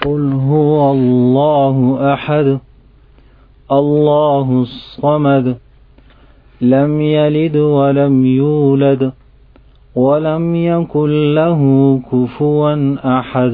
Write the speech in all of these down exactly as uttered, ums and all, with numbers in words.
قل هو الله أحد الله الصمد لم يلد ولم يولد ولم يكن له كفوا أحد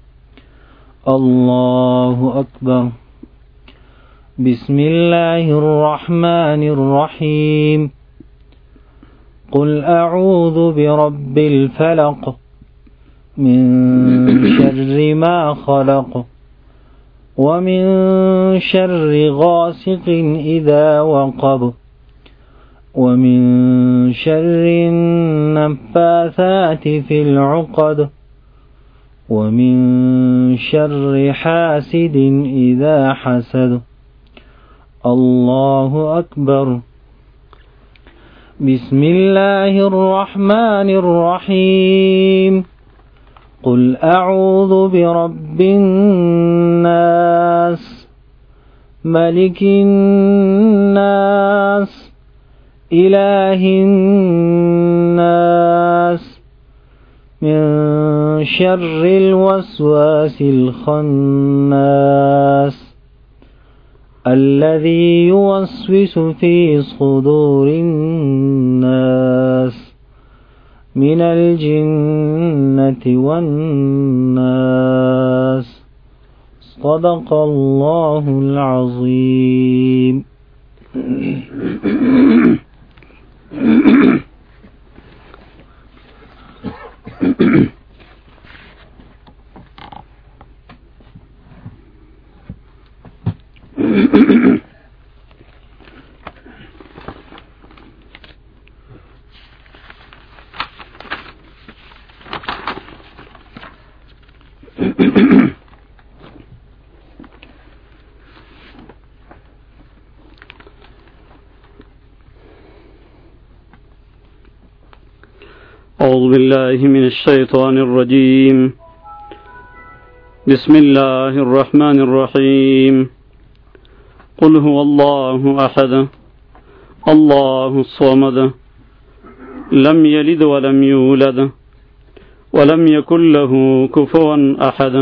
الله أكبر. بسم الله الرحمن الرحيم. قل أعوذ برب الفلق من شر ما خلق ومن شر غاسق إذا وقب ومن شر النفاثات في العقد ومن شر حاسد إذا حسد. الله أكبر. بسم الله الرحمن الرحيم. قل أعوذ برب الناس ملك الناس إله الناس من شر الوسواس الخناس الذي يوسوس في صدور الناس من الجنة والناس. صدق الله العظيم. أعوذ بالله من الشيطان الرجيم. بسم الله الرحمن الرحيم. قل هو الله أحد الله الصمد لم يلد ولم يولد ولم يكن له كفوا أحد.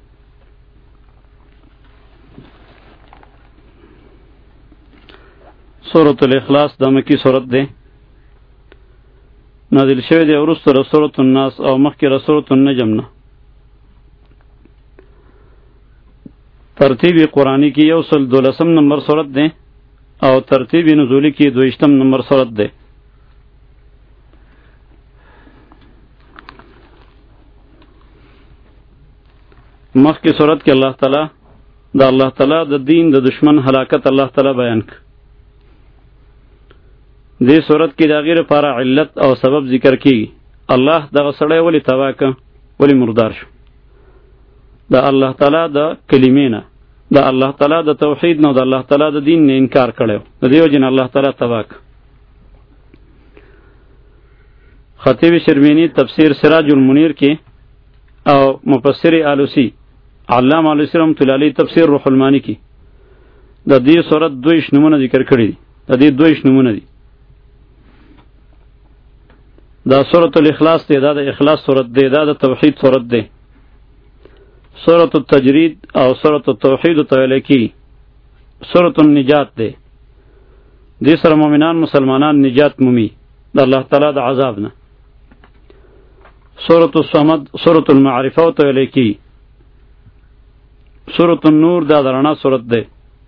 سورة الاخلاص دا مکی سورت دے، نازل شوی دی ورسته ر سورۃ الناس او مخکې ر سورۃ النجم نه. ترتیب قرآنی کی یو سل دولسم نمبر سورت دی او ترتیب نزولی کی دویشتم نمبر سورت دی. مخکې سورت کې الله تعالی دا الله تعالی د دین د دشمن هلاکت الله تعالی بیان ک. دې صورت کې د غیر لپاره علت او سبب ذکر کیږي. الله دغه سړی ولی تباه ک، ولی مردار شو. د الله تعالی د کلمې نه، د الله تعالی د توحید نه، د الله تعالی د دین نه انکار کړو. د دې وجه نه الله تعالی تباه ک. خطیب شربینی تفسیر سراج المنیر کې او مفسر آلوسی علامه آلوسی رحمۃ اللہ علیہ تفسیر روح المانی کې د دې صورت دویش نمونه ذکر کړی دي. د دې دویش نمونه دي. دا سورۃ الاخلاص دی، دا د اخلاص سورت دی، دا د توحید سورت دی. سورۃ التجرید او سورۃ التوحید ته ویل کی سورۃ النجات دی. دې سره مؤمنان مسلمانان نجات مومي د الله تعالی د عذاب نه. سورۃ الصمد سورۃ المعرفه ته ویل کی. سورۃ النور دا درنا سورت دی.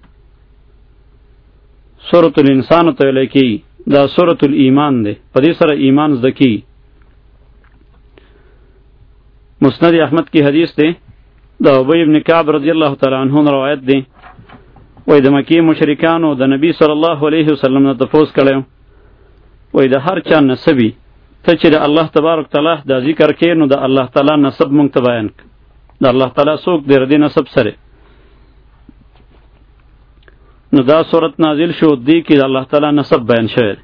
سورۃ الانسان ته ویل کی دا سورۃ الایمان دی. په دې سره ایمان زکی. مسند احمد کی حدیث دی، دا ابی ابن کعب رضی الله تعالی عنہ روایت دی. وای د مکی مشرکانو د نبی صلی الله علیه وسلم نه تفوس کړو، وای د هر چا نسبی ته چې د الله تبارک تعالی دا ذکر کې نو د الله تعالی نسب مونږ ته بیان ک. د الله تعالی څوک دی ردی نسب سره. نو دا صورت نازل شو دی کې د الله تعالی نسب بیان شوی.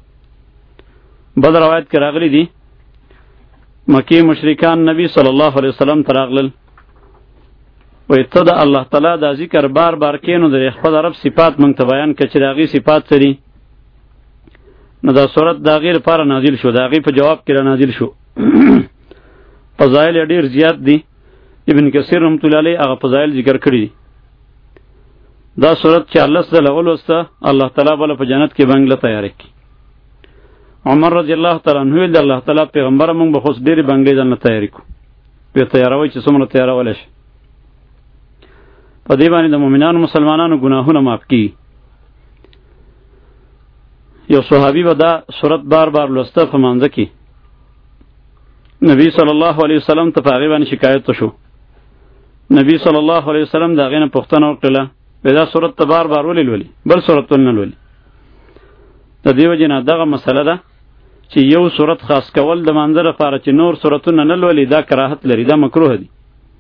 بل روایت کې راغلی دی مکی مشرکان نبی صلی الله علیه وسلم ته راغلل، وای ته د الله تعالی دا ذکر بار بار کې نو د خپل رب صفات مونږ ته بیان ک چې داغي صفات سری. نو دا صورت دا غیر لپاره نازل شو، دا غي په جواب کې را نازل شو. فضایل ډیر زیات دي. ابن کثیر رحمت الله علیه هغه فضایل ذکر کړی دي. دا صورت چې الله سره ولوسته الله تعالی بل په جنت کې بنگله تیار کړي. عمر رضی الله تعالی عنہ د الله تعالی پیغمبر موږ به خو ډېری بنگلې ځان تیار کړو. په تیاروي چې څومره تیارول شي. په دې باندې د مؤمنانو مسلمانانو ګناهونه معاف کړي. یو صحابي به دا صورت بار بار لوسته په مانځه کې. نبی صلی الله علیه وسلم ته په هغې باندې شکایت شو. نبی صلی الله علیه وسلم د هغې نه پوښتنه وکړله دا صورت ته بار بار ولې لولي بل صورتونه نه لولي. د دې وجې نه دغه مسله ده چې یو صورت خاص کول د مانځه لپاره چې نور صورتونه نه لولي دا کراهت لري، دا مکروه دي.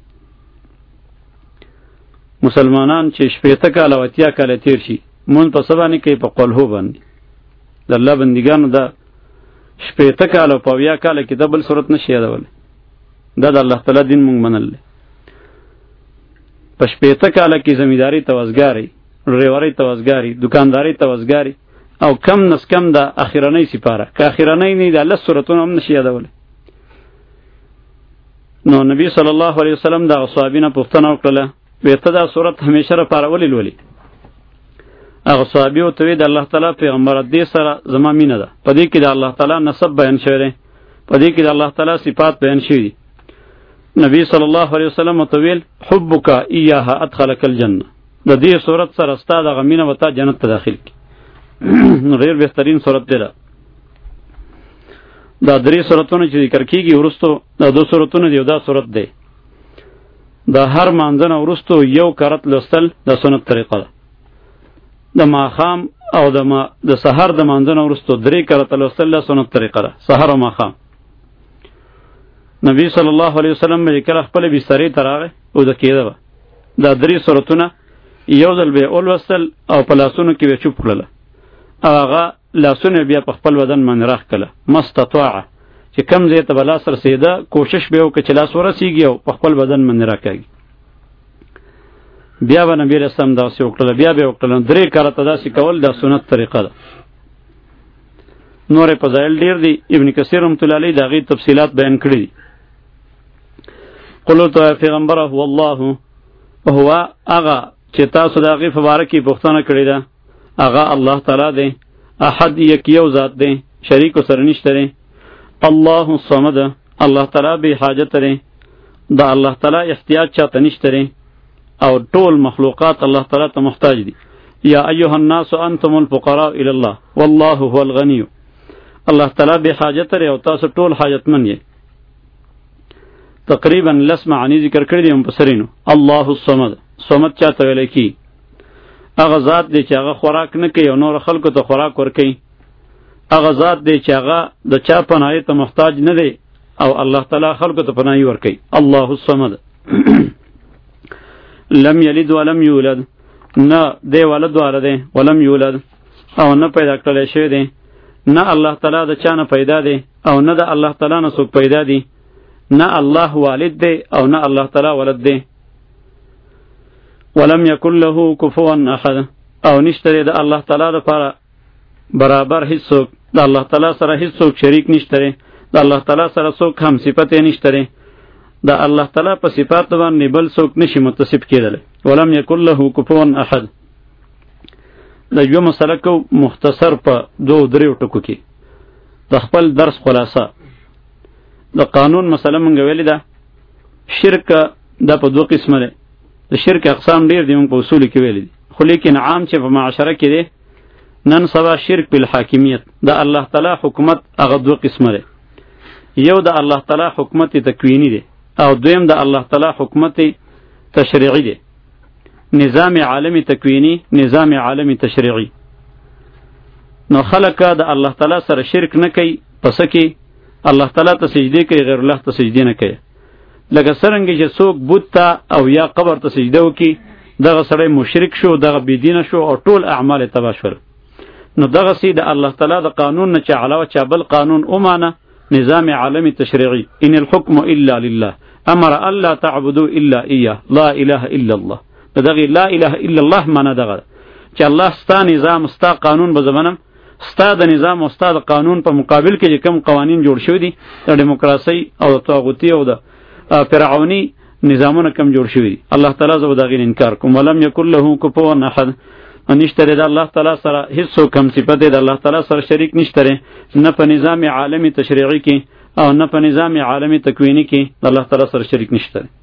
مسلمانان چې شپېته کاله او اتیا کاله تیر شي مونږ په څه باندې کوي؟ په قلهو باندې. د الله بندګانو دا شپېته کاله او په اویا کاله کې دا بل صورت نشي یادولی. دا د الله تعالی دین مونږ منل دی. په شپېته کاله کې زمینداری توزګاری، ډریورۍ توزګاری، دکانداری توزګاری او کم نس کم د اخیرنۍ سپاره که اخیرنۍ نه د لس صورتونه هم نشي یادولی. نو نبی صلی الله علیه وسلم د صحابي نه پوښتنه وکړله وی ته دا صورت همیشه لپاره ولې لولي؟ هغه صحابي ورته وی د الله تعالی پیغمبر دې سره زما مینه ده، په دې کې د الله تعالی نسب بیان شوی دی، په دې کې د الله تعالی صفات بیان شوي دي. نبی صلی الله علیه وسلم ورته ویل حبک ایاها ادخلک الجنه، د دې صورت سره ستا دغه مینه به تا جنت ته داخل کړي. نو ډېر بهترین صورت دی دا. دا درې صورتونه چې ذکر کېږي وروستو دا دو صورتونه دي او دا صورت دی. دا هر مانځه نه وروستو یو کرت لوستل د سنت طریقه ده. د ماښام او د ما د سحر د مانځه نه وروستو درې کرته لوستل د سنت طریقه ده، سحر او ماښام. نبی صلی الله علیه وسلم چې کله خپلې بسترې ته راغی او د کېده به دا درې صورتونه یو ځل به یې ولوستل او په لاسونو کې به چوپ کړله او هغه لاسونه بیا په خپل بدن باندې راښ کړله مستطاعه چې کم ځای ته به لاس رسېده کوشش به یې وکړه چې لاس ورسېږي او په خپل بدن باندې راکاږي. بیا به نبي علیه السلام داسې وکړله، بیا به یې وکړله. درې کرته داسې کول دا سنت طریقه ده. نورې فضایل ډېر دي. ابن کثیر رحمت الله علیه د هغې تفصیلات بیان کړي دي. قل ورته وایه پیغمبره هو الله، هو هغه چې تاسو د هغې په باره کې پوښتنه کړې ده هغه الله تعالی دی، احد یک یو ذات دی، شریک سره نشته دی. الله الصمد، الله تعالی بې حاجت دی، د الله تعالی احتیاج چاته نشته دی او ټول مخلوقات الله تعالی ته محتاج دي. یا ایها الناس انتم الفقراء الی الله والله هو الغنی، الله تعالی بې حاجت دی او تاسو ټول حاجتمن یې. تقریبا لس معنی ذکر کړي دي مفسرینو. الله الصمد، صمد چاته ویلی کی؟ هغه ذات دی چې هغه خوراک نه کوي او نور خلکو ته خوراک ورکوي. هغه ذات دی چې هغه د چا پناهی ته محتاج نه دی او الله تعالی خلکو ته پناهی ورکوي. الله الصمد. لم یلد ولم یولد، نه دی ولد واله دی ولم یولد او نه پیدا کړلی شوی دی. نه الله تعالی د چا نه پیدا دی او نه د الله تعالی نه څوک پیدا دی. نه الله والد دی او نه الله تعالی ولد دی. ولم یکن له کفوا احد، او نشته دی د الله تعالی لپاره برابر هیڅ څوک، د الله تعالی سره هیڅ څوک شریک نشته دی، د الله تعالی سره څوک هم صفت یې نشته دی. د الله تعالی په صفات باندې بل څوک نشي متصف کېدلی. ولم یکن له کفوا احد. د یو مسله کو مختصر په دو دریو ټکو کې د خپل درس خلاصه. د قانون مسله مونږ ویلې ده. شرک دا په دوه قسمه دی. د شرک اقسام ډیر دي مونږ په اصول کې ویلې دي، خو لیکن عام چې په معاشره کې دی نن سبا شرک بالحاکمیت، د الله تعالی حکومت هغه دوه قسمه دی. یو د الله تعالی حکومت تکوینی دی او دویم د الله تعالی حکومت تشریعی دی. نظام عالمی تکوینی، نظام عالمی تشریعی. نو خلک د الله تعالی سره شرک نه کوي، پس کې الله تعالی ته سجده کوي، غیر الله ته سجده نه کوي. لکه څرنګه چې څوک بت ته او یا قبر ته سجده وکي دغه سړی مشرک شو، دغه بېدینه شو او ټول اعمال یې تباه شول. نو دغه سي د الله تعالی د قانون نه چې علاوه چا بل قانون ومانه، نظام عالمی تشریعی. ان الحكم الا لله امر الله تعبدوا الا اياه لا اله الا الله. دغه لا اله الا الله معنی دغه چې الله ستا نظام ستا قانون به زمنم، ستا د نظام او ستا د قانون په مقابل کې چې کوم قوانین جوړ شوي دي د دیموکراسي او د طاغوتي او د فرعونی نظامونه کم جوړ شوي. الله تعالی زه به د هغې انکار کوم. ولم یکن له کفوا احد، نشته دی د الله تعالی سره هیڅ کم صفت دی د الله تعالی سره شریک نشته دی، نه په نظام عالمي تشریعي کې او نه په نظام عالمي تکوینی کې د الله تعالی سره شریک نشته دی.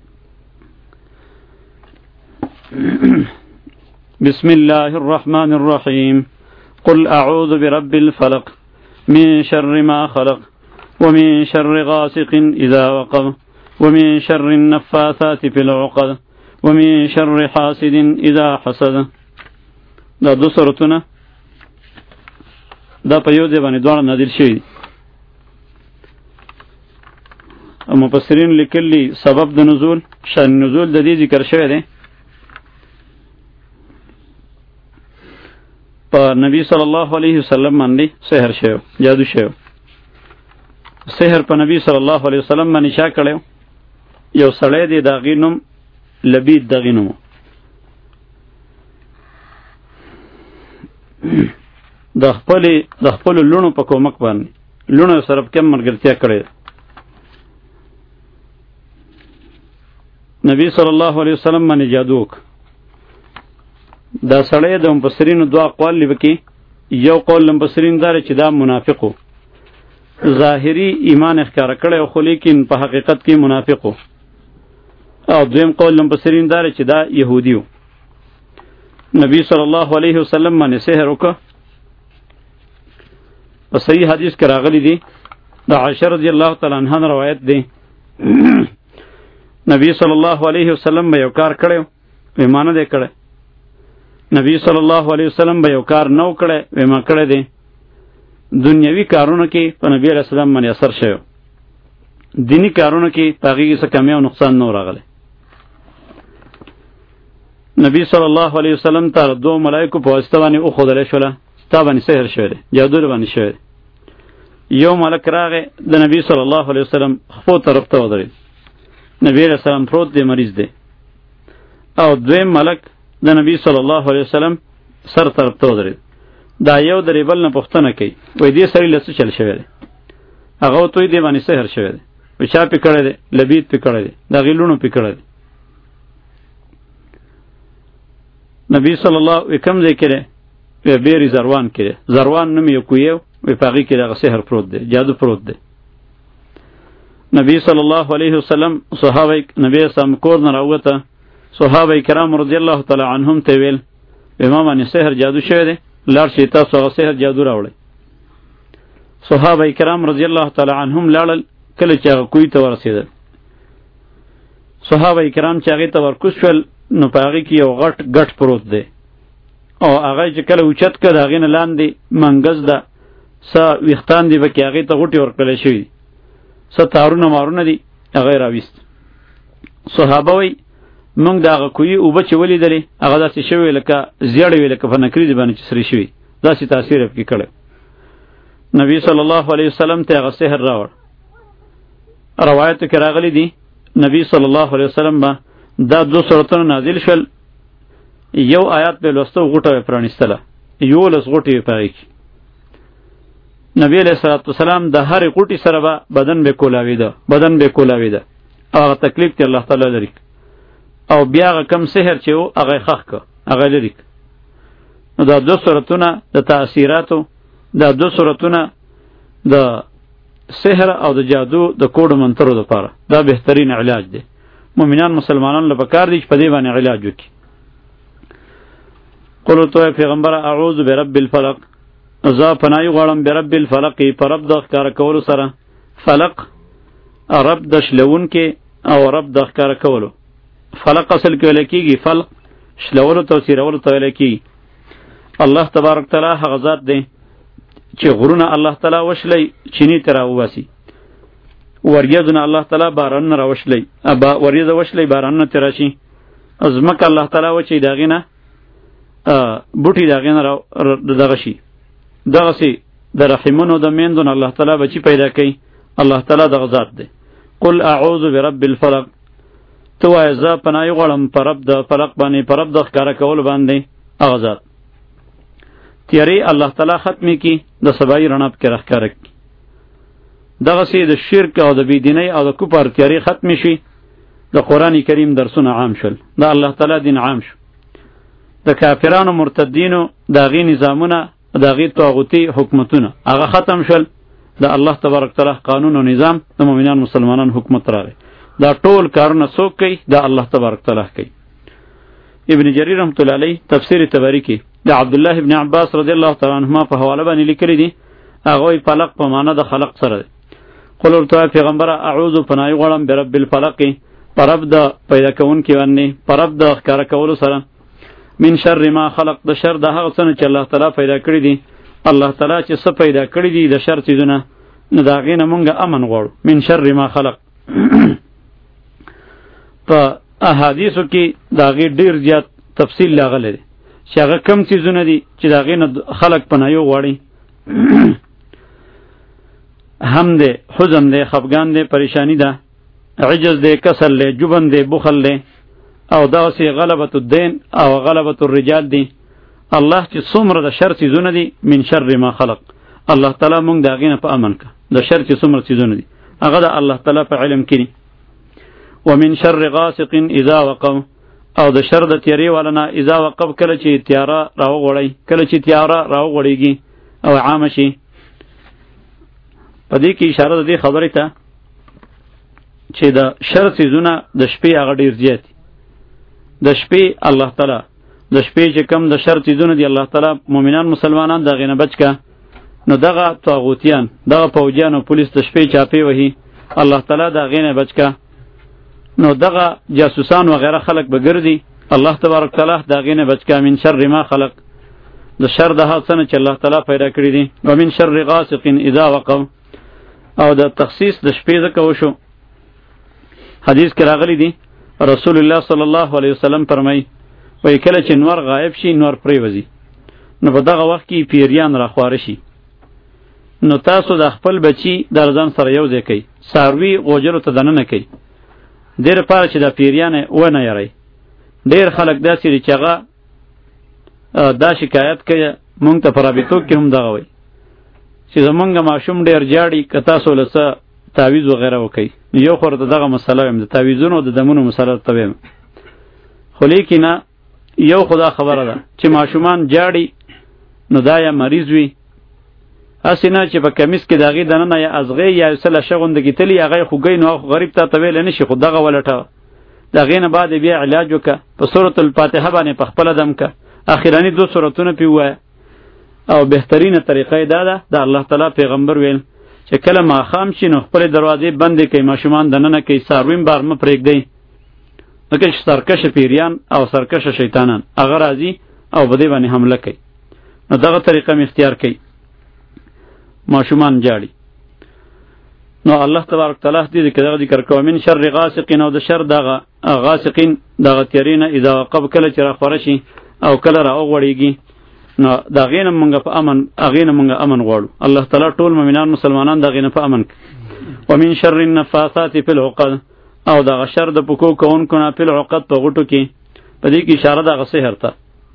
بسم الله الرحمن الرحیم. قل اعوذ برب الفلق من شر ما خلق ومن شر غاسق اذا وقب ومن شر النفاثات في العقد ومن شر حاسد اذا حسد. دا دو سورتونه دا په یو ځای باندې دواړه نازل شوي دي. مفسرین لیکلي سبب د نزول شان نزول د دې ذکر شوی دی په نبی صلی الله علیه وسلم باندې سحر شوی، جادو شوی. سحر په نبی صلی الله علیه وسلم باندې چا کړی؟ یو سړی دی، د هغې نوم لبید د هغې نوم د خپلې د خپلو لوڼو په کومک باندې لوڼو سره په کم ملګرتیا کړې ده. نبی صلی الله علیه وسلم باندې جادو وک. دا سړی د مفسرینو دوه اقوال لري کې. یو قول مفسرین دا چې دا منافق و، ظاهری ایمان اخکاره کړی خو لیکن په حقیقت کې منافق و. او دویم قول مفسرین دا چې دا یهودی و. نبی صلی الله علیه وسلم باندې سحر وکړه. په صحیح حدیث کې راغلی دی، د عائشہ رضی الله تعالی عنها روایت دی. نبی صلی الله علیه وسلم به یو کار کړی، پیمانه دی کړی. نبی صلی الله علیه وسلم به یو کار نو کړی، ویما کړی دی. دنیوي کارونه کې په نبی علیه السلام باندې اثر شوی، دینی کارونه کې په هغې کې څه کمی او نقصان نه راغلی. نبی صلی الله علیه وسلم ته دو ملائکو په واسطه باندې وښودلی شوله تا باندې سحر شوی دی، جادو در باندې شوی دی. یو ملک راغی د نبی صلی الله علیه وسلم خپو طرف ته ودرېد. نبی علیه السلام پروت دی، مریض دی. او دویم ملک د نبی صلی الله علیه وسلم سر طرف ته ودرېد. دا یو درې بل نه پوښتنه کوي، وایي دې سړي له څه چل شوی دی؟ هغه ورته وایي دې باندې سحر شوی دی. وایي چا پې کړی دی؟ لبید پې کړی دی، د هغې لوڼو پې کړی دی. نبی صلی الله وی کم ځای کې دی؟ وی بیرې زروان کې دی. زروان نوم یې کویو، وی په هغې کې دغه سحر پروت دی، جادو پروت دی. نبی صلی الله علیه وسلم صحابه نبی اسلام کور نه راووته، صحابه کرام رضی الله تعالی عنهم ته ویل وی ما باندې سحر جادو شوی دی، لاړ شئ تاسو هغه سحر جادو راوړئ. صحابه کرام رضی الله تعالی عنهم لاړل. کله چې هغه کوی ته ورسېدل، صحابه کرام چې هغې ته ورکوز شول، نو په هغې کې یو غټ ګټ پروت دی. او هغه چې کله اوچت کړ د هغې نه لاندې منګز ده، څه ویښتان دي پکې، هغې ته غوټې ورکړلی شوي دي، څه تارونه مارونه دي، هغه یې راویست. صحابه وایي موږ د هغه کوهي اوبه چې ولیدلې هغه داسې شوې لکه زیړې وې، لکه په نکریزې باندې چې سرې شوي، داسې تاثیر یې پکې کړی. نبی صلی الله علیه وسلم ته هغه سحر راوړ. روایتو کې راغلی دي نبی صلی الله علیه وسلم به دا دو سورتونه نازل شول. یو آیات به لوسته غوټه به پرانیستله، یولس غوټې به په هغې کې. نبی علیه الصلاة والسلام د هرې غوټې سره به بدن به کولاوېده، بدن به کولاوېده. هغه تکلیف ته الله تعالی لري. او بیا هغه کم سحر چې و هغه یې ښخ کړه، هغه لرې کړه. نو دا دو سورتونه د تاثیراتو، دا دو سورتونه د سحر او د جادو د کوډو منترو دپاره دا بهترین علاج دی. مؤمنان مسلمانان له پکار دي چې په دې باندې علاج وکړي. قل ورته پیغمبره اعوذ برب الفلق، زه پناهي غواړم برب الفلق، په رب د ښکاره کولو سره. فلق رب د شلونکې او رب د ښکاره کولو. فلق اصل کې ویل کېږي فلق، شلولو توسیرولو ته ویل کېږي. الله تبارک تعالی هغه ذات دی چې غرونه الله تعالی وشلی چینی ته راوباسي، وریځونه الله تعالی بارانونه راوشلی، وریځه وشلی بارانونه ترې راشي، ځمکه الله تعالی وچوي د هغې نه بوټي د هغې نه دغه شي. دغسې د رحمونو د میندو نه الله تعالی بچي پیدا کوي. الله تعالی دغه ذات دی. قل اعوذ برب الفلق، ته وایه زه پناهي غواړم په رب د فلق باندې، په رب د ښکاره کولو باندې. هغه ذات تیارې الله تعالی ختمې کړي، د سبایي رڼا پکې راښکاره کړي. دغسې د شرک او د بېدینۍ او د کفر تیارې ختمې شي، د قرآن کریم درسونه عام شول، د الله تعالی دین عام شو، د کافرانو مرتدینو د هغې نظامونه د هغې طاغوتي حکومتونه هغه ختم شول، د الله تبارک تعالی قانون او نظام د مؤمنان مسلمانان حکومت راغی. دا ټول کارونه څوک کوي؟ د الله تبارک تعالی کوي. ابن جریر رحمت الله علیه تفسیر تبری کې د عبد الله ابن عباس رضی الله تعالی عنهما په حواله باندې لیکلی دي، هغه وی فلق په معنا د خلق سره دی. قل ورته پیغمبر اعوذ پناه غواړم برب الفلق، پرب د پیدا کونکي باندې، پرب د ښکارا کولو سره، من شر ما خلق، د شر د هغه څه چې الله تعالی پیدا کړی دي. الله تعالی چې څه پیدا کړی دي د شر څیزونه، نو د هغې نه مونږ امن غواړو. من شر ما خلق په احادیثو کې د هغې ډېر زیات تفصیل راغلی دی چې هغه کم څیزونه دي چې د هغې نه خلق پناهي غواړي. هم دی، حزن دی، خفګان دی، پریشانی ده، عجز دی، کسل دی، جبن دی، بخل دی، او داسې غلبة الدین او غلبة الرجال دی. الله چې څومره د شر څیزونه دي، من شر ما خلق، الله تعالی مونږ د هغې نه په امن که. د شر چې څومره څیزونه دي هغه د الله تعالی په علم کې دي. ومن شر غاسق اذا وقب، او د شر د تیارې والا نه اذا وقب، کله چې تیاره راوغوړی، کله چې تیاره راوغوړېږي او عامه شي. په دې کې اشاره د دې خبرې ته چې د شر څیزونه د شپې هغه ډېر زیات دي. د شپې الله تعالی د شپې چې کم د شر څیزونه دي الله تعالی مؤمنان مسلمانان د هغې نه بچ که. نو دغه طاغوتیان، دغه پوجیان او پولیس د شپې چاپې وهي، الله تعالی د هغې نه بچ که. نو دغه جاسوسان وغیره خلق به ګرځي، الله تبارک تعالی د هغې نه بچ که. من شر ما خلق، د شر د هغه څه نه چې الله تعالی پیدا کړي دي. ومن شر غاسق اذا وقب، او د تخصیص د شپې ځکه وشو، حدیث کې راغلی دی رسول الله صلی الله علیه وسلم فرمایي وایي کله چې نور غایب شي نور پرېوځي، نو په دغه وخت کې پیریان راخواره شي. نو تاسو د خپل بچي د ځان سره یو ځای کوئ، څاروي غوجرو ته دننه کوئ، دې لپاره چې دا پیریان ونه یری. ډېر خلک داسې دي چې هغه دا شکایت کوي، مونږ ته په رابطو کې هم دغه وایي چې زمونږ ماشوم ډېر جاړي، که تاسو له څه تعویض وغیره وکئ. یو خو ورته دغه مسله وایم، د تعویضونو د دمونو مسله ته وایم. خو لیکن یو خدا خبره ده چې ماشومان جاړي نو دا یا مریض وي، هسې نه چې په کمیس کې د هغې دننه یا ازغې یا یو څه لشه غوندې تلي، هغه یې خوږی نو هغه غریب ته ته ویلی نه شي، خو دغه ولټوه، د هغې نه بعد بیا علاج وکړه، په سورة الفاتحه باندې په خپله دم که، اخراني دو سورتونه پې ووایه. او بهترینه طریقه دا ده، د الله تعالی پیغمبر ویل چې کله ماښام شي نو خپلې دروازې بندې کوي، ماشومان دننه کوي، څاروي بار مه پرېږدئ، ځکه چې سرکشه پیریان او سرکشه شیطانان هغه راځي او په دې باندې حمله کوي. نو دغه طریقه مې اختیار کوي، ماشومان جاړي. نو الله تبارک تعالی دې کې دغه ذکر کوي من شر غاسقین، او د شر دغه غاسقین دغه تیارې نه اذا وقب، کله چې راخوره شي او کله راوغوړېږي، نو د هغې نه مونږ په امن هغې نه مونږ امن غواړو. الله تعالی ټول مؤمنان مسلمانان د هغې نه په امن کړي. ومن شر النفاثات فی العقد، او دغه شر د پکو کوونکو نه فی العقد، په غوټو کې. په دې کې اشاره دغه سحر ته،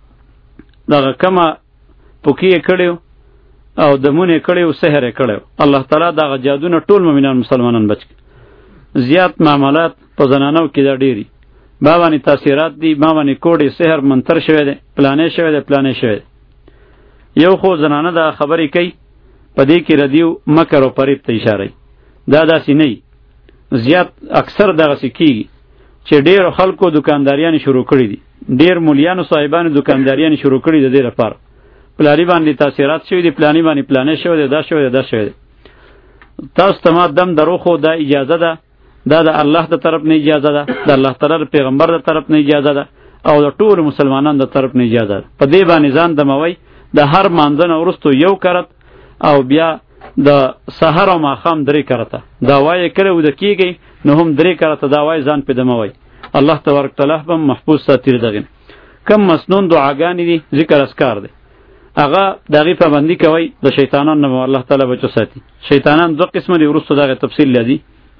دغه کمه پکې یې کړی او دمونه یې کړی او سحر یې کړی، الله تعالی دغه جادونه ټول مؤمنان مسلمانان بچ کړي. زیات معاملات په زنانو کې دا ډېري، ما باندې تاثیرات دي، ما باندې کوډې سحر منتر شوی دی، پلانې شوی دی، پلانې شوی دی. یو خو زنانه دا خبرې کوي، په دې کې ردیو مکر او فریب ته اشاره ای. دا داسې نه زیات اکثر دغسې کېږي چې ډېرو خلکو دکانداریانې شروع کړي دي، ډېر مولیانو صاحبانو دکانداریانې شروع کړي د دې لپاره، پلاني باندې تاثیرات شوي دي، پلاني باندې پلانې شوی دی، دا شوی دی، دا شوی دی. تاسو ته ما دم درو خو دا اجازه ده، دا د الله د طرف نه اجازه ده، د الله تعالی د پیغمبر د طرف نه اجازه ده، او د ټولو مسلمانانو د طرف نه اجازه ده. په دې باندې ځان دموئ، د هر مانځه نه وروستو یو کرت او بیا د سحر او ماښام درې کرته دا وایې کله وده کېږئ نو هم درې کرته دا وایې ځان پې دموئ. الله تبارک تعالی به محفوظ ساتي. دغې کم مسنون دعاګانې دي، ذکر اذکار دی، هغه د هغې پابندي کوئ، د شیطانانو نه الله تعالی بچو ساتي. شیطانان دوه قسمه دي، وروستو دغه تفصیل لري.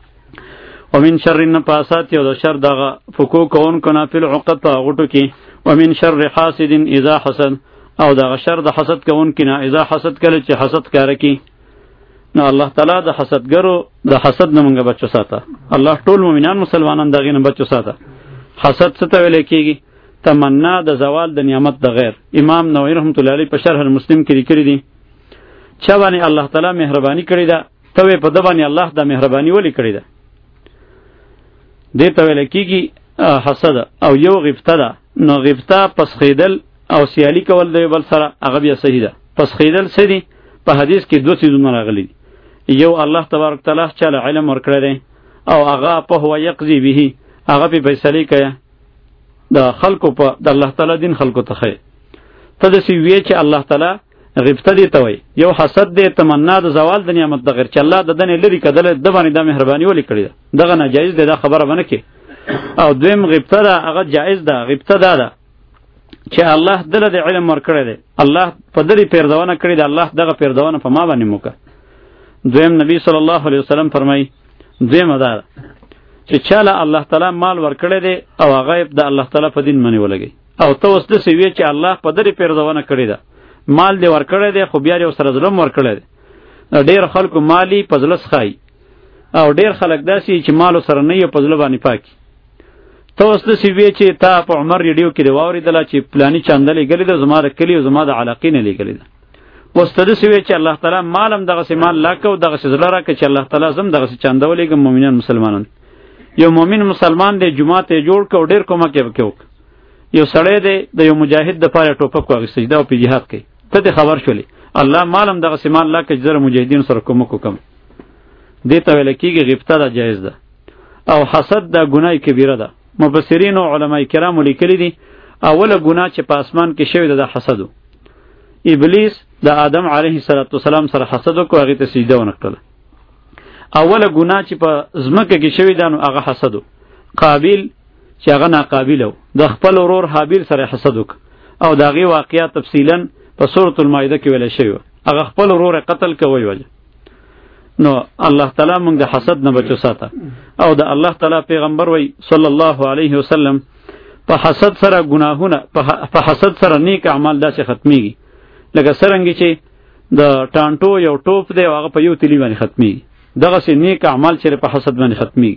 ومن شر النفاثات، یو د شر دغه فکو کوونکو نه فی العقد، په غوټو کې. ومن شر حاسد اذا حسد، او دغه شر د حسد کوونکي نه اذا حسد، کله چې حسد کاره کي. نو الله تعالی د حسدګرو د حسد نه مونږ بچو ساته. الله ټول مؤمنان مسلمانان دغه نه بچو ساته. حسد څه ته ویل کیږي؟ تمنا د زوال د نعمت د غیر. امام نووي رحمت الله علیه په شرح المسلم کې لیکلی دی چا باندې الله تعالی مهرباني کړی ده ته په د باندې الله د مهرباني ولی کړی ده دې ته ویل کیږي حسد. او یو غیبته ده. نو غیبته پس خیدل او سیالی کول د بل سره هغه بیا صحیح ده. پس خیدل څه دي؟ په حدیث کې دوه څیزونه راغلي دي. یو الله تبارک تعالی چاله علم ورکړی دی او هغه په هو یقضی به هغه په فیصله کوي د خلکو په د الله تعالی دین خلکو ته خیر. ته د سی وی چې الله تعالی غیبته دی ته وای. یو حسد دی تمنا د زوال د نعمت د غیر چې الله د دنه لري کدل د باندې د مهرباني ولي کړی ده دغه ناجایز دی دا خبره باندې کې. او دویم غیبته ده هغه جایز ده. غیبته ده ده چې الله دله د علم ورکړی دی الله په دری پیردونه کړی دی الله دغه پیردونه په ما باندې موکه. دویم نبی صلی الله علیه وسلم فرمای دویم ده چې چاله الله تعالی مال ورکړی دی او هغه د الله تعالی په دین باندې ولګي او ته اوس د سی وی چې الله په دری پیردونه کړی ده مال دی ورکړی دی خو بیا یې سره ظلم ورکړی دی. ډیر خلکو مالی په ځلس خای او ډیر خلک داسي چې مالو سره نه یې په ځل باندې پاکي. ته اوس د سی وی چې تا په عمر ریډیو کې دی واوریدل چې پلانی چاندلې ګلې د زما د کلی او زما د علاقې نه لګلې ده. اوس ته د سی وی چې الله تعالی مالم دغه سي مال لاکو دغه سي زړه راکې چې الله تعالی زم دغه سي چاندولې ګم مؤمنان مسلمانان. یو مؤمن مسلمان دی جمعه ته جوړ کو ډیر کومه کې وکړو. یو سړی دی د یو مجاهد د پاره ټوپک واغې سجده او په jihad کوي. ته خبر شولې الله مالم دغه سي مال لاکې زره مجاهدین سره کوم کوم. دې ته ویل کېږي غیبته دا جایز ده. او حسد دا ګناه کبیره ده. مفسرین او علماء کرام لیکلي دي اوله ګناه چې په اسمان کې شوی ده د حسد. ابلیس د آدم علیه السلام سره حسد وکړ هغه ته سجده ونکړه. اوله ګناه چې په زمکه کې شوی ده نو هغه حسد. قابیل چې هغه ناقابل و د خپل ورور حابیل سره حسد وکړ او داغه واقعیا تفصیلا په سورۃ المائده کې ویل شوی هغه خپل ورور قتل کوي وجه. نو الله تعالی موږ د حسد نه بچو ساته. او د الله تعالی پیغمبر وای صلی الله علیه وسلم په حسد سره ګناهونه په حسد سره نیک اعمال داسې ختميږي لکه څنګه چې د ټانټو یو ټوپ دی هغه په یو تلی باندې ختميږي دغه سي نیک اعمال چې په حسد باندې ختميږي.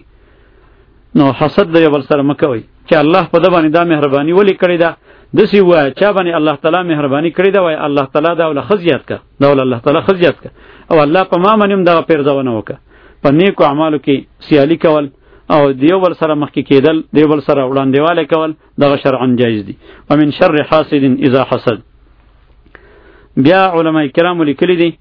نو حسد د یو بل سره مکوي چې الله په د باندې دا مهرباني ولي کړی ده دسی وای چا باندې الله تعالی مهرباني کړی ده وای الله تعالی دا ول خزيات کا دا ول الله تعالی خزيات کا او الله په ما منیم دا پیرځونه وکړه په نیکو اعمالو کې سیالي کول او دیو بل سره مخکې کېدل دیو بل سره وړاندېواله کول دغه شرعاً جایز دي. ومن شر حاسد اذا حسد. بیا علماء کرام لیکلي دي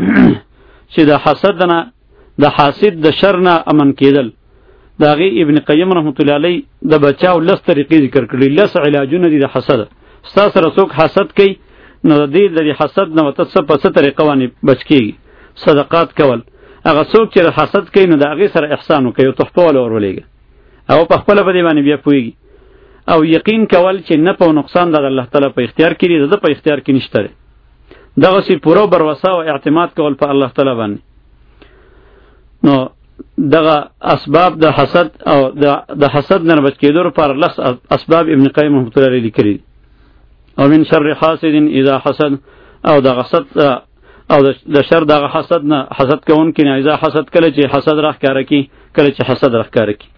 چې د حسد نه د حاسد د شر نه امن کېدل داغي ابن قیم رحمت الله علی د بچاو لس طریقې ذکر کړي. لس علاجونه دي د حسد. ستاسو سره څوک حسد کوي نو د دې د حسد نه وته څه په څه طریقه باندې بچ کیږي. صدقات کول. هغه څوک چې حسد کوي نو د هغه سره احسان وکړي او تحفه ول ورولېږي او په خپل باندې باندې بیا پويږي او یقین کول چې نه په نقصان د الله تعالی په اختیار کې دی د په اختیار کې نشته. دغه سي پوره بروسه او اعتماد کول په الله تعالی باندې. نو دغه اسباب د حسد او د حسد نه بچ کېدو لپاره لس اسباب ابن قیم رحمۃ اللہ علیہ لیکلي. او من شر حاسد اذا حسد او د حسد او د شر د حسد نه حسد کوون کې نه اذا حسد کله چې حسد راخ کار کوي کله چې حسد راخ کار کوي.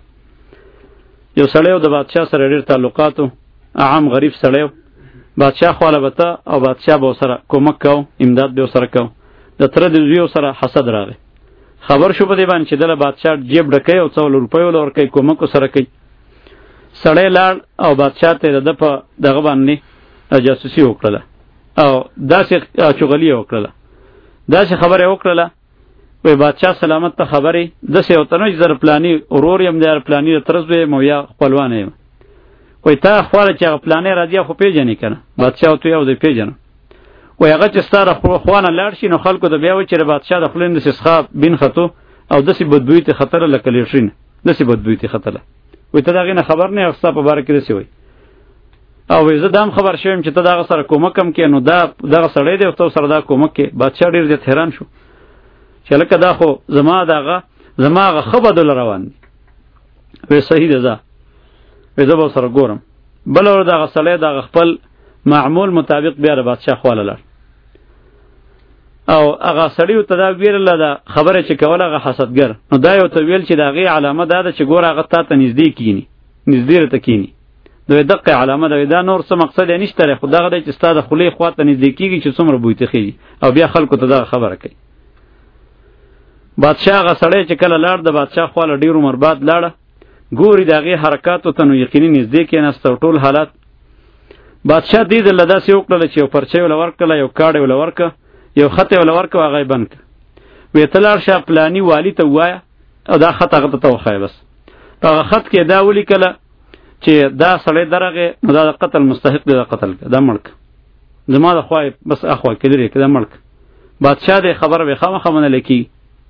یو سړی د بادشاہ سره ډېر تعلقاتو عام غریب سړی بادشاہ خواله بته او بادشاہ به سره کومک کو امداد به سره کو د تر د زیو سره حسد راغی خبر شو په دې باندې چې د بادشاہ جیب ډکې او څو روپۍ ور کوي کومک سره کوي. سړی لاړ او بادشاہ ته د په دغه باندې جاسوسي وکړه او داسې چغلی وکړه داسې خبره وکړه وای بادشاہ سلامت ته خبره داسې او تنه زر پلاني اورور يم در پلاني ترزوي مو یا خپلوان یم وای تا خواله چې پلانې راځي خو پیژنې کنه بادشاہ ته یو دې پیژنه وای هغه چې ستاره خوانه لاړ شي نو خلکو د بیا و چې بادشاہ د خپلند سسخه بین خطو او داسې بدبوئی ته خطر لکه لټرین داسې بدبوئی ته خطر وای ته داغه نه خبر نه افسا په باره کې دسی وای او زه دام خبر شوم چې ته دغه سره کومک کم کې نو دا دغه سړی دی او ته سره دا کومک کې بادشاہ ډیر دې حیران شو چې لکه دا خو زما دغه زماغه خبدل روان دي وې صحیح ده زه وې زه به سره ګورم بل ور دغه سړی دغه خپل معمول مطابق بیا د بادشاہ خواله لړ او هغه سړی ته دا ویل دا خبره چې کوله هغه حسدګر، نو دا یو ته ویل چې دا غي علامه ده چې ګور هغه تا ته نږدې کینی، نږدې رته کینی. دا دقه علامه ده. دا نور څه مقصد یې نشته، خو دغه دی چې ستا د خولې خوا ته نږدې کیږي چې څومره بوی تخیږي او بیا خلکو ته دا خبره کوي. بادشاه هغه سړی چې کله لاړ د بادشاه خوا له ډېر عمر بعد لاړه، ګوري د هغې حرکاتو ته نو یقیني نږدې کېناست او ټول حالات. بادشاه دې ځله داسې وکړله چې یو پرچه یې وله ورکړله، یو کاډ یې وله ورکړه، یو خط یې وله ورکړه، هغه یې بند کړه. ویې ته لاړ شه پلاني والي ته ووایه او دا خط هغه ته ته وښایه. بس په هغه خط کې دا ولیکله چې دا سړی درغې نو دا د قتل مستحق دی، دا قتل که دا مړ که زما د خوا بس اخوا کې لرې که دا مړ که. بادشاه دې خبره به خامخا منلی کېږي.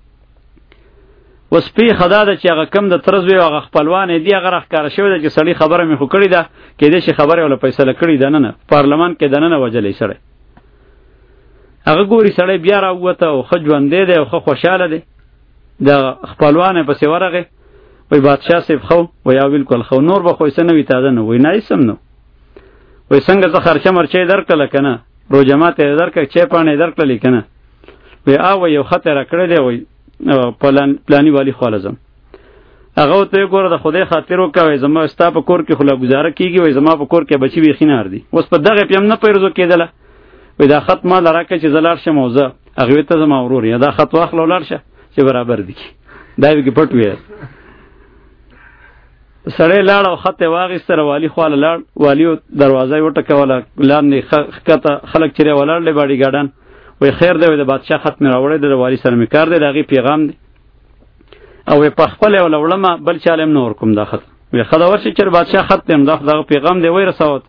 اوس پېښه دا ده چې هغه کم د تره زوی او هغه خپلوان یې دي هغه راښکاره شوی ده چې سړي خبره مې خو کړې ده، کېدای شي خبره یې وله فیصله کړې دننه پارلمان کې دننه وجلی سړی. هغه ګوري سړی بیا راووته او ښه ژوندی دی او ښه خوشحاله دی. د خپلوان یې پسې ورغې، وایي بادشاه صاحب ښه وایي او بالکل ښه، نور به خو یې څه نه وي تازه نه وایي نایس هم نه وایي څنګه زه خرچه مرچه یې در کړله که نه، روژه ماته یې در کړه، چای پاڼه یې در کړلې که نه. وایي آ وایي یو خط یې را کړی دی، وایي پلان پلانی والی خواله ځم. هغه ورته وایي ګوره د خدای خاطر وکړه، وایي زما ستا په کور کې خو لا ګزاره کېږي، وایي زما په کور کې بچي بیخي نار دي، اوس په دغه پې هم نه پیرزو کېدله. وایي دا خط ما له راکړه چې زه لاړ شم او زه هغې ته زما ورور یا دا خط واخله او لاړ شه چې برابر دي کړي. دا یې پکې پټ ویل. سړی لاړ او خط یې واخیسته، والي خواله لاړ، والي دروازه یې وټکوله، لاندې ښکته خلک چې ولاړ دی باډي ګارډان. وایي خیر دی، وایي د بادشاه خط مې راوړی دی، د والي سره مې کار دی، د هغې پیغام دی او وایي په خپله یې وله وړمه، بل چاله هم نه ورکوم دا خط. وایي ښه ده ورشي چې د بادشاه خط دی دا خو دغه پیغام دی وایي رسوت.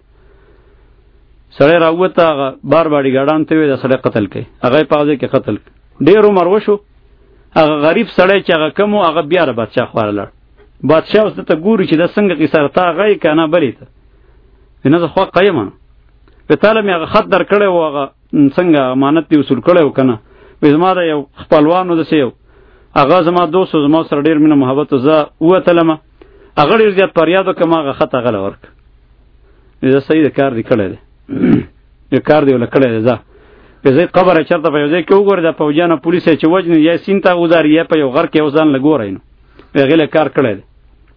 سړی راووته، هغه بار باډي ګارډان ته وایي دا سړی قتل کوي، هغه یې په هغه ځای کې قتل کړ. ډېر عمر وشو، هغه غریب سړی چې هغه کم و هغه بیا د بادشاه خواله لاړ. بادشاه اوس ته ګوري چې دا څنګه قیصه تا هغه یې که نه بلې ته نه زه خوښه یم. وایي تاله مې هغه خط در کړی و، هغه څنګه امانت دې وصول کړی و که نه. وایي زما د یو خپلوان و داسې یو هغه زما دوست و، زما سره ډېر مینه محبت و، زه ووتلم هغه ډېر زیات فریاد وکړه، ما هغه خط هغه له ورکړه. وایي زه صحیح د کار دې کړی دی، یو کار دې وله کړی دی. ځه وایي زه قبر یې چېرته په یو ځای کې وګورې، دا پوجیانه پولیس یې چې وجني یا سیند ته وځاري یا په یو غر کې یو ځان له ګورئ نو هغې له کار کړی دی.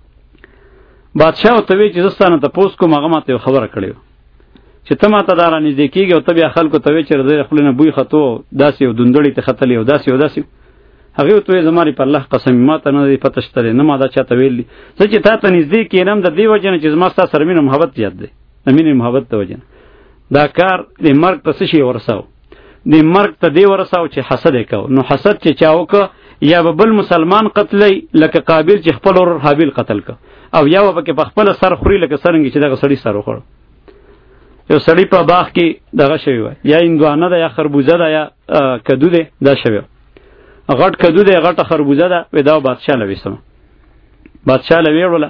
بادشاه ورته وایي چې زه ستا نه تپوس کوم، هغه ماته یو خبره کړې وه چې ته ماته دا رانږدې کېږي او ته بیا خلکو ته وایې چې د خولې نه بوی ختو او داسې یو دوندړې ته ختلې او داسې او داسې. هغې ورته وایي زما په الله قسم ما ته نه دی پته شته دی، نه ما دا چا ته ویل دي. زه چې تا ته نږدې کېنم د دې وجې نه چې زما ستا سره مینه محبت زیات دی، د مینې محبت د وجې نه دا کار د مرګ ته څه شي ورساو، د مرګ ته دې ورساو چې حسد یې کوو. نو حسد چې چا وکړه یا به بل مسلمان قتلی لکه قابل چې خپل ورور حابیل قتل که، او یا به پکې په خپله سر خوري لکه څرنګه چې دغه سړي سر وخوړ. یو سړی په باغ کې دغه شوی وای، یا هندوانه ده یا خربوزه ده یا کدو ده، دا شوی غټ کدو ده غټه خربوزه ده. وی دا بادشاه له ویستمه، بادشاه له ویړوله.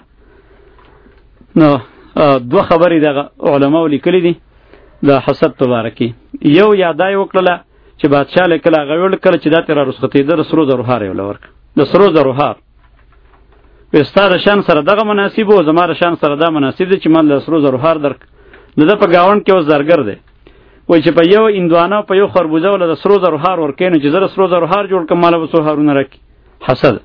نو دوه خبرې دغه علماو لیکلي دي د حسد په باره کې. یو یا دا یې وکړله چې بادشاه له کله هغه ویل کله چې دا ترې را رسخېده د سرو زرو هار یې وله ورکړه، د سرو زرو هار. وی ستا د شان سره دغه مناسب و، زما د شان سره دا مناسب دی چې ما د سرو زرو هار درک. نو ده په ګاونډ کې اوس زرګر دی، وایي چې په یو هندوانه په یو خربوزه وله د سرو زرو هار ورکوي، نو چې زه د سرو زرو هار جوړ کړم ماله به څو هارونه راکړي. حسد.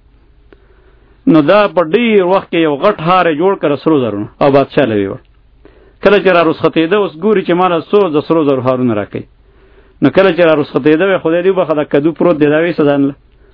نو دا په ډېر وخت کې یو غټ هار یې جوړ کړه سرو زرونه او بادشاه له ویوړ. کله چې را رسخېده اوس ګوري چې ماله څو د سرو زرو هارونه راکوي. نو کله چې را رسخېده وایي خدای دې وبخه دا کدو پروت دی دا وایي سدانله.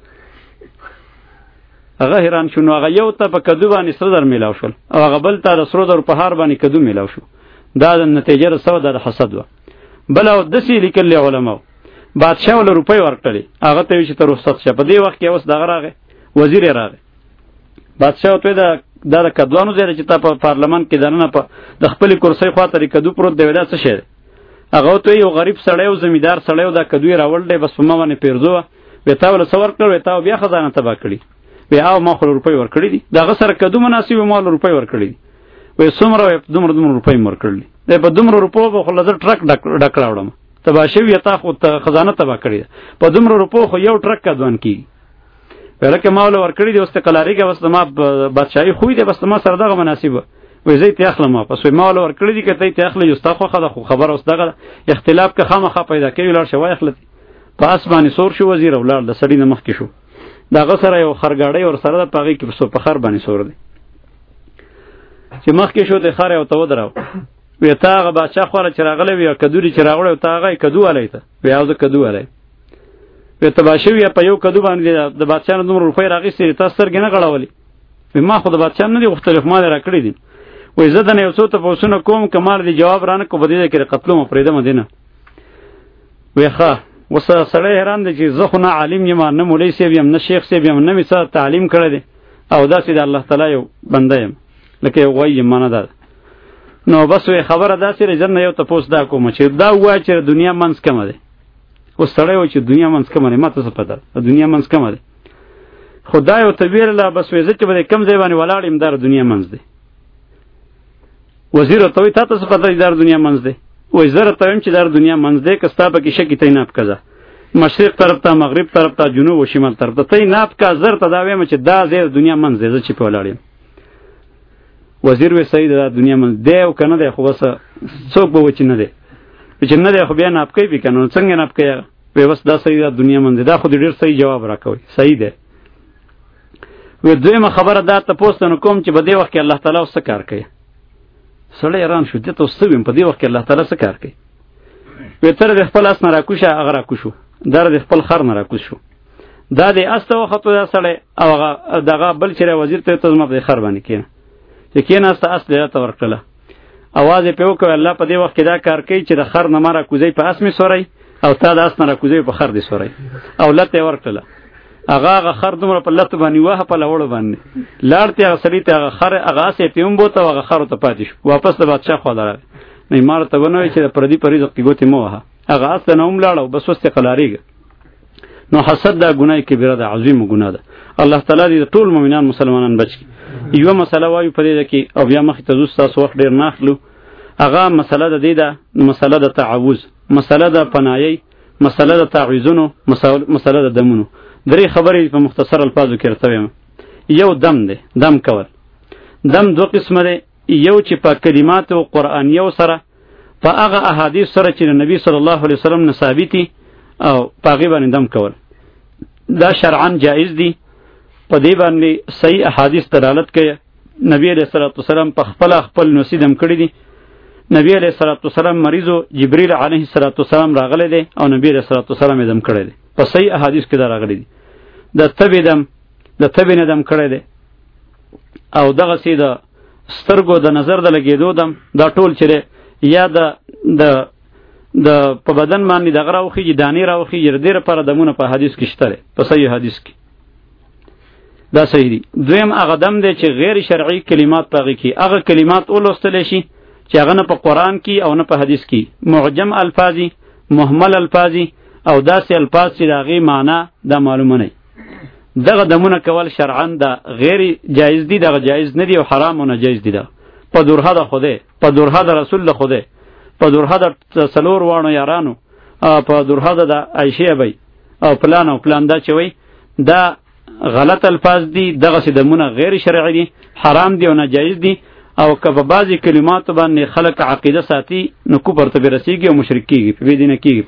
هغه حیران شو. نو هغه یو ته په کدو باندې سره در میلاو شول او هغه بل ته د سرو زرو په هار باندې کدو میلاو شو. دا د نتیجه رسوه دا د حسد وه. بل او داسې لیکلي علماو بادشاه وله روپۍ ورکړلې، هغه ته وایي چې ته رخصت شه. په دې وخت کې اوس دغه راغی وزیر یې راغی. بادشاه ورته وایي دا د کدوانو ځای دی چې تا په پارلمان کې دننه په د خپلې کرسۍ خوا ته کدو پروت دی، دا څه شی دی؟ هغه ورته وایي یو غریب سړی او زمیندار سړی او دا کدو یې راوړل دی، بس په ما باندې پیرزو وه. وایي تا وله څه ورکړل؟ وایي تا بیا خزانه تباه کړي. وایي او ما خو روپۍ ورکړي دي، د هغه سره کدو مناسب وي، ما له روپۍ ورکړي دي. وایي څومره؟ وایي دومره دومره روپۍ مې ورکړلي. دی په دومره روپو به خو له زه ټرک ډک راوړم، تباه شوي تا خو خزانه تباه کړې ده، په دومره روپو خو یو ټرک کدوان کېږي. ویله که ما وله ورکړي دي اوس ته قلاریږه، بس ما بادشاهي خوی دی، بس ما سره دغه مناسب وه. وایي زه یې ته اخلم واپس. وایي ما وله ورکړي دي که ته یې ته اخلې ستا خوښه ده، خو خبره اوس دغه ده اختلاف که خامخا پیدا کوي لاړ شه وایخله. په اسماني سور شو وزیر او لاړ د سړی نه مخکې شو دغه سره یو خرګاډی ور سره د پاغي کې په خر باندې سور دی چې مخکې شو د خر یو ته ودراو وی تا هغه بادشاه خوره چې راغلی وي کدوري چې راغلی تا هغه کدو والی ته وی او زه کدو والی وی تباه شوي په یو کدو باندې د بادشاه نه دومره روپۍ راغېستې تا سترګې نه غړولې وی ما خو د بادشاه نه دي غوښتلې خو ما دې راکړي دي وی زه دنه یو څو تپوسونه کوم که ما دې جواب رانه کړو په دې ځای کې قتلومه پرېږدمه دې نه وی ښه اوس سړی حیران دی چې زه خو نه عالم یم نه مولوي صاحب یم نه شیخ صاحب یم نه مې څه تعلیم کړی دی او داسې د الله تعالی یو بنده یم لکه یو غوی یم مانه ده نو بس وی خبره داسې دی زه نه یو تپوس دا کوم چې دا ووایه چې دنیا منځ کمه دی اوس سړی وایي چې دنیا منځ کمه دی ما ته څه پته ده دنیا منځ کمه دی خو دا یو ته ویلله بس وی زه چې به د کوم ځای باندې ولاړ یم دا دنیا منځ دی وزیر ورته وایي تا ته څه پته دی دا دنیا منځ دی وای زه راته وایم چې دا دنیا منځ دی که ستا پکې شک ته یې ناب کړه مشرق طرف ته مغرب طرف ته جنوب و شمال طرف ته ته یې ناب کړه زه راته دا وایم چې دا ځای د دنیا منځ دی زه چې پې ولاړ یم وزیر وی صحیح ده دا دنیا منځ دی او که نه دی خو بس څوک به وایي چې نه دی چې نه دی خو بیا ناب کوي که نه څنګه ناب کوي وی بس دا صحیح ده دنیا منځ دی دا خو دې ډېر صحیح جواب راکوئ صحیح دی وی دویمه خبره دا تپوس ته نو کوم چې په دې وخت کې الله تعالی اوس څه کار کوي سړی حیران شو دې ته اوس څه ویم په دې وخت کې الله تعالی څه کار کوي وی تر د خپل اس نه راکوشه هغه راکوشو در د خپل خر نه راکوش شو دا د اس ته وخت دا سړی او هغه دغه بل چې وزیر ته ته زما په خر باندې کېنه چې کېناسته اس دې ته ورکړله اواز یې په وکړ الله په دې وخت کې دا کار کوي چې د خر نه ما راکوزی په اس مې سورئ او تا د اس نه راکوزی په خر دې سورئ او لت یې ورکړله هغه هغه خر دومره په لت باندې واه په لوړ باندې لاړ ته هغه سړی ته هغه خر هغه اس یې پیوم بوته هغه خر ته پاتې شو واپس د بادشاه خوا درغی نه مار ته ونوي چې پردي پریزق کې ګوتې مو وها هغه اس نه هم لاړو بس وسته قلاریږي نو حسد دا ګناه کبیره ده عظیم ګناه ده الله تعالی دې ټول مؤمنان مسلمانان بچ کی یو مسله وایو په دې کې او بیا مخ ته دوست تاسو وخت ډیر ناخلو هغه مسله ده دې ده مسله ده تعوذ مسله ده پناهي مسله ده تعویذونو مسله ده دمونو درې خبرې په مختصر الفاظو کې راځم یو دم ده دم کول دم دو قسمه ده یو چې په کلمات او قرآنیو سره په هغه احادیث سره چې نبی صلی الله علیه وسلم نه ثابتي او پاغي باندې دم کول دا شرعاً جائز دي په دې باندې صحیح احادیث دلالت کوي نبی علیہ الصلوۃ والسلام په خپل خپل نسی دم کړی دي نبی علیہ الصلوۃ والسلام مریضو جبرئیل علیه الصلوۃ والسلام راغلی دی او نبی علیہ الصلوۃ والسلام دم کړی دی په صحیح احادیث کې دا راغلی دي د تبې دم د تبې نه دم کړی دی او دغه سي د سترګو د نظر د لګېدو دم دا ټول چره یا د د د په بدن باندې دغه راوخیږي دانې راوخیږي د دې لپاره دمونه په حدیث کې شته په صحیح حدیث کې دا صحیح دي دویم هغه دم دی چې غیر شرعي کلمات پاغي کې هغه کلمات ولوستل شي چې هغه نه په قرآن کې او نه په حدیث کې معجم الفاظي مهمل الفاظي او داسې الفاظ چې د هغې معنا دا معلومه نه دغه دمونه کول شرعاً دا غیر جایز دي دغه جایز نه دي او حرام او ناجایز دي دا په درها د خوده په درها د رسول له خوده په درها د سلور وانو یارانو په درها د عائشه ابي او پلان او پلان دا چوي دا غلط الفاظ دي دغه دمونه غیر شرعي دي حرام دي او ناجایز دي او که په بعضی کلمات باندې خلق عقیده ساتي نو کوپر ته برسیږي او مشرک کیږي په دې نه کیږي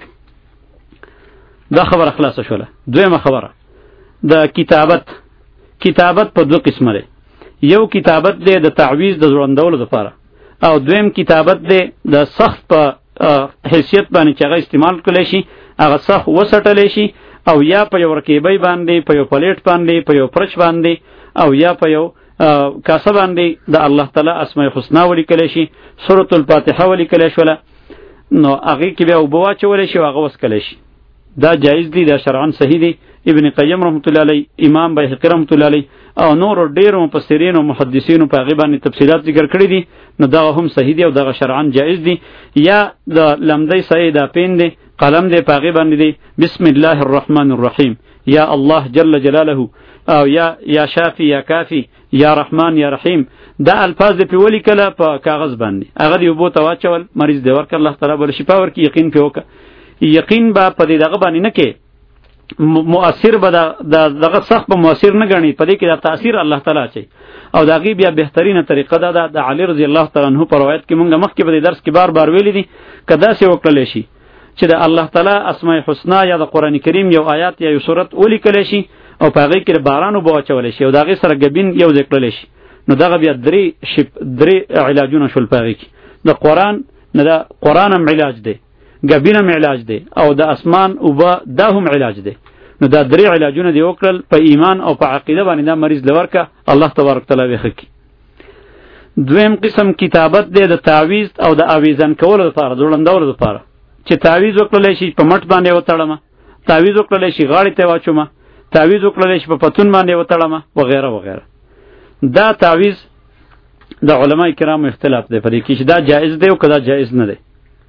دا خبره خلاصه شوله دویمه خبره د کتابت کتابت په دوه قسمه ده یو کتابت ده د تعویذ د ژوندولو لپاره او دویم کتابت ده د سخت په حیثیت باندې چې هغه استعمال کولای شي هغه سخت وسټل شي او یا په یو رکیبای باندې په یو پلیټ باندې په یو پرچ باندې او یا په یو کاسه باندې د الله تعالی اسماء الحسنا ولیکل شي سورۃ الفاتحه ولیکل شي نو هغه کې به وبوا چول شي هغه وسکل شي دا جایز دی دا شرعاً صحیح دی ابن قیم رحمت الله علیه امام بیهقی رحمت الله علیه او نور ډیر مفسرین او محدثین په هغه باندې تفصیلات ذکر کړی دي نو دا هم صحیح دی او دا شرعاً جایز دی یا د لمدی صحیح دا پین دی قلم دی په هغه باندې دی بسم الله الرحمن الرحیم یا الله جل جلاله او یا یا شافی یا کافی یا رحمان یا رحیم دا الفاظ دی په ولی کله په کاغذ باندې هغه دی وبو تواچول مریض دی ورک الله تعالی بل شفا ورکی یقین په وک یقین با په دې دغه باندې نه کې مؤثر به دغه سخت به مؤثر نه غني په دې کې د تاثیر الله تعالی چي او دغه بیا بهترینه طریقه ده د علی رضی الله تعالی عنہ په روایت کې مونږ مخکې په درس کې بار بار ویل دي کدا سه وکړل شي چې د الله تعالی اسماء الحسنا یا د قران کریم یو آیات یا یو سورت ولیکل شي او په هغه کې باران وبو چول شي او دغه سره غبین یو ذکر شي، نو دغه بیا درې شپ درې علاجونه شول پاره کې. د قران نه د قران هم علاج دی، غبین هم علاج دی، او د اسمان او با دا هم علاج دی. نو دا درې علاجونه دی وکړل په ایمان او په عقیده باندې دا مریض لورکه الله تبارک تعالی وکړي. دویم قسم کتابت دی د تعویذ او د اویزن کولو لپاره، جوړندولو لپاره، چې تعویذ وکړل شي په مټ باندې وتړم، تعویذ وکړل شي غاړې ته واچوم، تعویذ وکړل شي په پتون باندې وتړم وغیرہ وغیرہ. دا تعویذ د علماء کرام اختلاف دی پرې کې چې دا جایز دی او کدا جایز نه دی.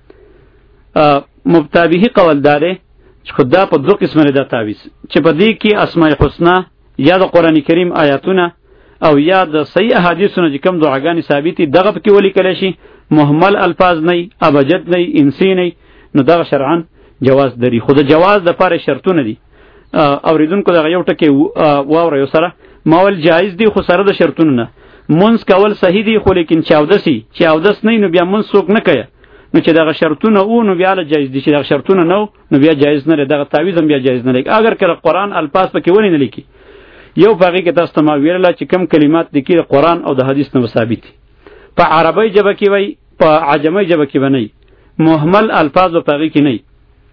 مبتدی قول داره چې خدا په دوه قسمه ده تعویذ، چې په دې کې اسماء الحسنا یا د قران کریم آیاتونه او یا د صحیح احادیثونه چې کوم دعاګانې ثابتې دغه پکې ولیکل شي، مهمل الفاظ نه، ابجد نه، انسی نه، نو دغه شرعاً جواز لري. خو د جواز د لپاره شرطونه دي. اوریدونکو دغه یو ټکی واوره یو سره ماول جایز دی خو سره د شرطونو نه. منځ کول صحیح دی خو لیکن چاودسی چاودس نه نو بیا منځ څوک نه کوي، نو چې دغه شرطونه او نو بیا جایز دي، چې دغه شرطونه نو نو بیا جایز نه لري، دغه تعویذ هم بیا جایز نه لري. اگر کله قرآن الفاظ پکې ونی نه لیکي، یو باغی کې تاسو ما ویل چې کم کلمات دي کې قرآن او د حدیث نه ثابت دي، په عربی ژبه کې وای، په عجمی ژبه کې ونی، محمل الفاظ په باغی کې نه،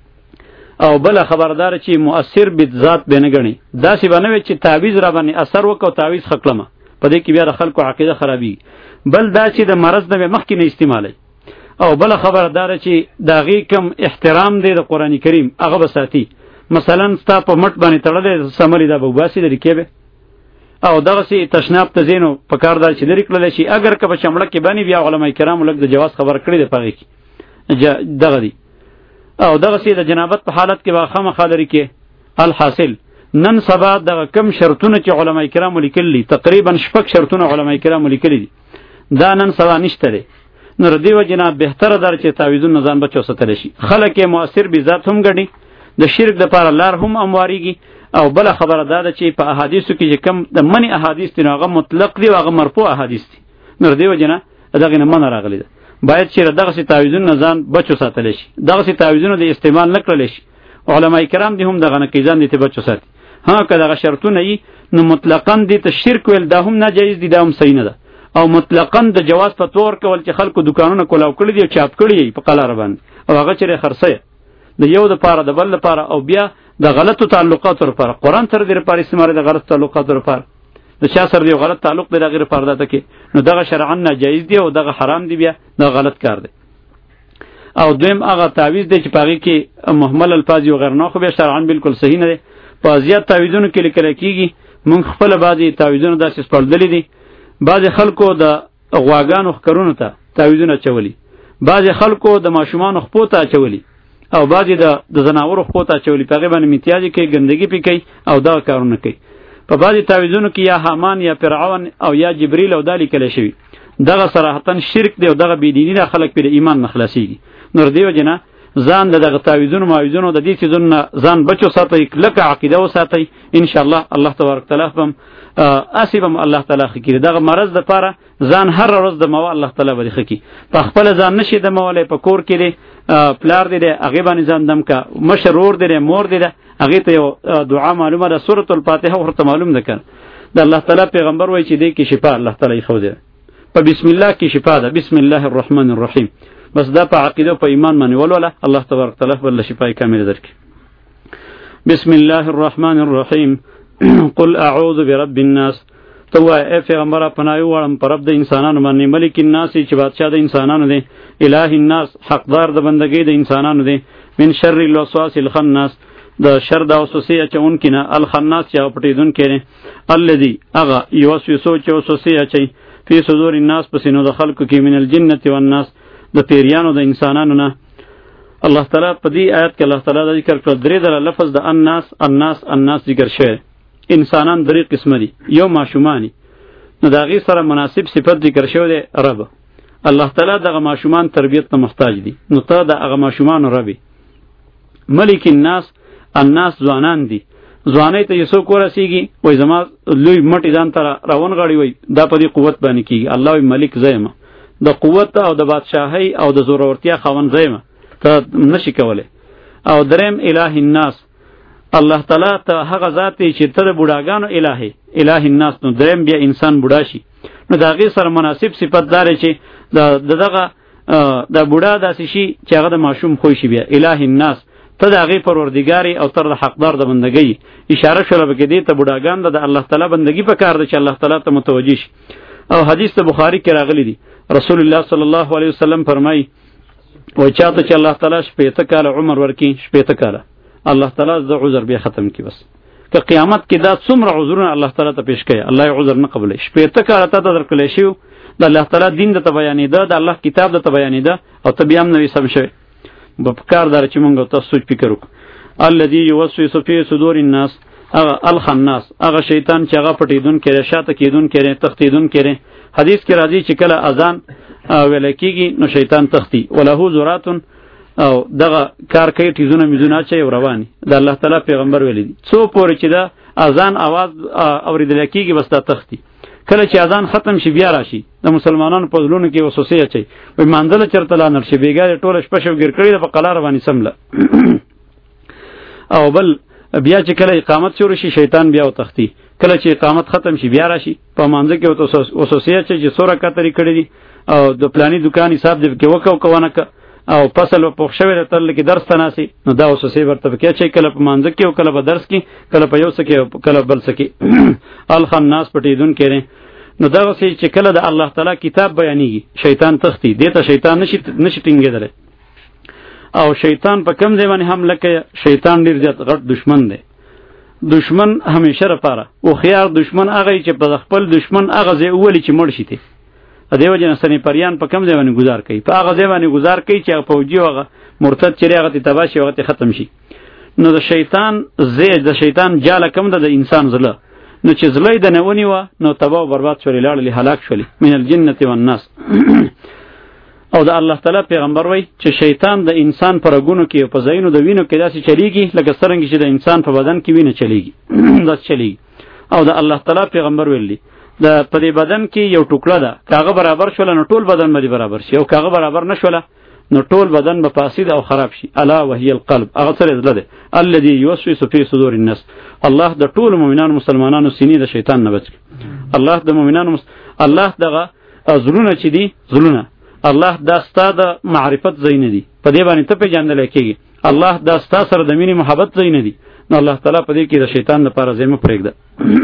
او بل خبردار چې مؤثر بالذات به نه غني، دا سی باندې چې تعویذ را باندې اثر وکاو تعویذ خپلمه په دې کې بیا د خلکو عقیده خرابي. بل دا چې د مرض نه مخکې نه استعمالي، او بل خبردار چې داغي کم احترام دی د قران کریم هغه بساتی. مثلا ستا په مټ باندې تړلې سمري دا بوباسي د ریکيبه او دغه سي تشناب ته زینو په کار دار چې لري کړل شي، اگر که په چمړه کې باندې بیا علماء کرام لګ د جواز خبر کړی دی پغې کې دغه دی. او دغه سي د جنابت په حالت کې واخه مخالري کې الحاصل نن سبا دغه کم شرطونه چې علماء کرام لیکلي، تقریبا شپږ شرطونه علماء کرام لیکلي دي، دا نن سبا نشته دی. نو ردی و جناب بهتره در چې تعویذون نظام بچو ستل شي. خلک مؤثر به ذات هم غړي، د شرک د پاره لار هم امواریږي. او بل خبره ده چې په احادیثو کې کم د منی احادیث دي، هغه مطلق دي او هغه مرفوع احادیث دي. نو ردی و جنا دغه نه من راغلی ده، باید چې دغه سي تعویذون نظام بچو ساتل شي، دغه سي تعویذونو د استعمال نکړل شي. علماء کرام دي هم دغه نه کیزان دي ته بچو ساتي. ها که دغه شرطونه ای نو مطلقاً دي ته شرک ول دا هم ناجایز دي، دا هم صحیح نه ده. او مطلقاً د جواز په تور کول چې خلکو دکانونه کولاو کړی دي، چاپ کړی په قلار باندې او هغه چیرې خرڅه د یو د پاره د بل لپاره، او بیا د غلطو تعلقاتو لپاره قرآن تر دې لپاره استعمال د غلط تعلقاتو لپاره د چا سره دی غلط تعلق دی غیر پرده ته کې، نو دغه شرعاً ناجایز دی او دغه حرام دی، بیا دا غلط کار دی. او دویم هغه تعویذ دی چې پاږي کې محمل الفاظ او غیر نه، خو به شرعاً بالکل صحیح نه دی. په زیات تعویذونو کې لیکل کېږي، مونږ خپل بعضی تعویذونه داسې سپړدلې دي، بعضی خلکو د غواګانو خکرونو ته تعویذونه چولي، بعضی خلکو د ماشومان خپو ته چولي، او بعضی د د زناورو خپو ته چولي، په غیبه امتیازي کې ګندګي پی کوي او دا کارونه کوي. په بعضی تعویذونو کې یا حامان یا فرعون او یا جبرئیل او دالی کله شوی، دغه صراحتاً شرک دی او دغه بيدینی نه خلک پر ایمان مخلصيږي. نور دیو جنا ځان دغه تعویذونو ماویذونو د دې چیزونو ځان بچو ساتي، لکه عقیده وساتي ان شاء الله. الله تبارک تعالی هم اسبم الله تعالی خکې دغه مرض د پاره ځان هر ورځ د مو الله تعالی بری خکې په خپل ځان نشي د مولې په کور کې پلار دې هغه باندې ځان دم کا مشرور دې مور دې هغه ته دعا معلومه ده، سورۃ الفاتحه ورته معلوم ده کړه د الله تعالی پیغمبر وایي چې دې کې شفا الله تعالی خو دې په بسم الله کې شفا ده، بسم الله الرحمن الرحیم. بس دا په عقیده او په ایمان باندې ولوله الله تبارک تعالی بل شفای کامل درکړي. بسم الله الرحمن الرحیم. قل اعوذ برب الناس، تو اے پیغمبر پناه وړم پر رب د انسانانو باندې، ملک الناس چې بادشاہ د انسانانو دی، الہ الناس حقدار د بندګۍ د انسانانو دی، من شر الوسواس الخناس د شر د وسوسې اچون کینه، الخناس چې پټیدون کړي، الذي اغا یوسوسو چې وسوسې اچي فی صدور الناس پسینو د خلقو کې، من الجنه والناس د پیریانو د انسانانو نه. الله تعالی په دې آیت کې الله تعالی ذکر کړ درې ډول لفظ د الناس الناس الناس ذکر شوی. انسانان درې قسم دي، یو ماشومانی، نو دا غي سره مناسب صفت ذکر شوی دی رب. الله تعالی دغه ماشومان تربیت ته محتاج دي، نو ته دغه ماشومان ربي. ملک الناس الناس ځوانان دي، ځواني ته یسو کورسیږي، وای زما لوی مټی ځان تر راون غړي وای دا په دې قوت باندې کیږي، الله وی ملک زېما د قوت او د بادشاہي او د زورورتیا خاون زېما ته نشي کوله. او دریم الہ الناس، الله تعالی ته هغه ذات دی چې ته د بوډاګانو الهی الہ الناس، نو دریم بیا انسان بوډا شي، نو د هغې سره مناسب صفت دار چې د دغه د بوډا داسې شي چې هغه د ماشوم خوی شي، بیا الہ الناس ته د هغې پروردګاري او تر د حقدار د بندګۍ اشاره شوله پکې دې ته بوډاګان د الله تعالی بندګي په کار ده چې الله تعالی ته متوجه شي. او حدیث د بخاری کې راغلی دی، رسول الله صلی الله علیه وسلم فرمایي وای چاته چې الله تعالی شپېته کاله عمر ورکړي، شپېته کاله الله تعالی د عذر بیا ختم کړي، بس که قیامت کې دا څومره عذرونه الله تعالی ته پیش کړي الله یې عذر نه قبلوي. شپېته کاله ته درکړلی شي د الله تعالی دین د ته بیانېده، د الله کتاب د ته بیانېده او ته بیا هم نوې سم شوی، به پکار داره چې مونږ تاسو سوچ فکر وکړو. الذي يوسوس في صدور الناس، هغه الخناس، هغه شیطان چې هغه پټېدونکی دی، شاته کېدونکی دی، تښتېدونکی دی. حدیث کې راځي چې کله اذان ویل کېږي نو شیطان تښتي، وله ذراتن، او دغه کار کوي ټیزونه میزونه اچوي او رواني. د الله تعالی پیغمبر ویلی دي څو پورې چې دا اذان اواز اورېدل کېږي بس دا تښتي. کله چې اذان ختم شي بیا راشي د مسلمانانو په زړونو کې وسوسې اچوي، وایي مانځله چېرته لا نر شي، بېګا یې ټوله شپه شوګیر کړې ده په قلاره باندې سمله. او بل بیا چې کله اقامت شروع شي شیطان بیا وتښتي، کله چې اقامت ختم شي بیا راشي په مانځه کې ورته وسوسې اچوي چې څو رکعته یې کړي دي او د پلاني دکان حساب دې پکې وکړه او که ونه کړه او فصل پوښ شوی دی ترله کې درس ته ناستې، نو دا وسوسې ورته پکې اچوي، کله په مانځه کې او کله په درس کې، کله په یو څه کې او کله بل څه کې. الخناس پټېدونکی دی. نو دغسې چې کله د الله تعالی کتاب بیانېږي شیطان تښتي، دې ته شیطان نشي نشي ټینګېدلی. او شیطان په کم ځای باندې حمله کوي؟ شیطان ډېر زیات غټ دشمن دی. دشمن همیشه لپاره هوښیار دشمن هغه چې په خپل دشمن هغه ځای وولي چې مړ شي. د دې وجې نه سنیپریان په کم ځای باندې ګزار کوي؟ په هغه ځای باندې ګزار کوي چې هغه فوجي او هغه مرتد چې هغه ته تباه شي هغه ته ختم شي. نو د شیطان ځای د شیطان جاله کم ده د انسان زړه، نو چې زړه یې د نه ونیوه نو تباه او برباد شولې، لاړلې هلاک شولې من الجنة والناس. او د الله تعالی پیغمبر وای چې شیطان د انسان پر رګونو کې او په ځایونو د وینو کې داسې چلیږي لکه څرنګه چې د انسان په بدن کې وینه چلیږي داسې چلیږي. او د الله تعالی پیغمبر ویلي د په دې بدن کې یو ټوکړه ده، کاغه برابر شوله نو ټول بدن باندې برابر شي، او کاغه برابر نشوله نو ټول بدن به فاسد او خراب شي. الا وهي القلب، هغه سره زړه ده. الذي يوسوس في صدور الناس، الله د ټول مؤمنانو مسلمانانو سینې د شیطان نه بچ. الله د مؤمنانو مس... الله دغه زړونه چې دي زړونه الله دا ستا د معرفت ځای نه دي، په دې باندې ته پېژندلی کېږي. الله دا ستا سره د مینې محبت ځای نه دي، نو الله تعالی په دې کې د شیطان لپاره ځای مه پرېږده.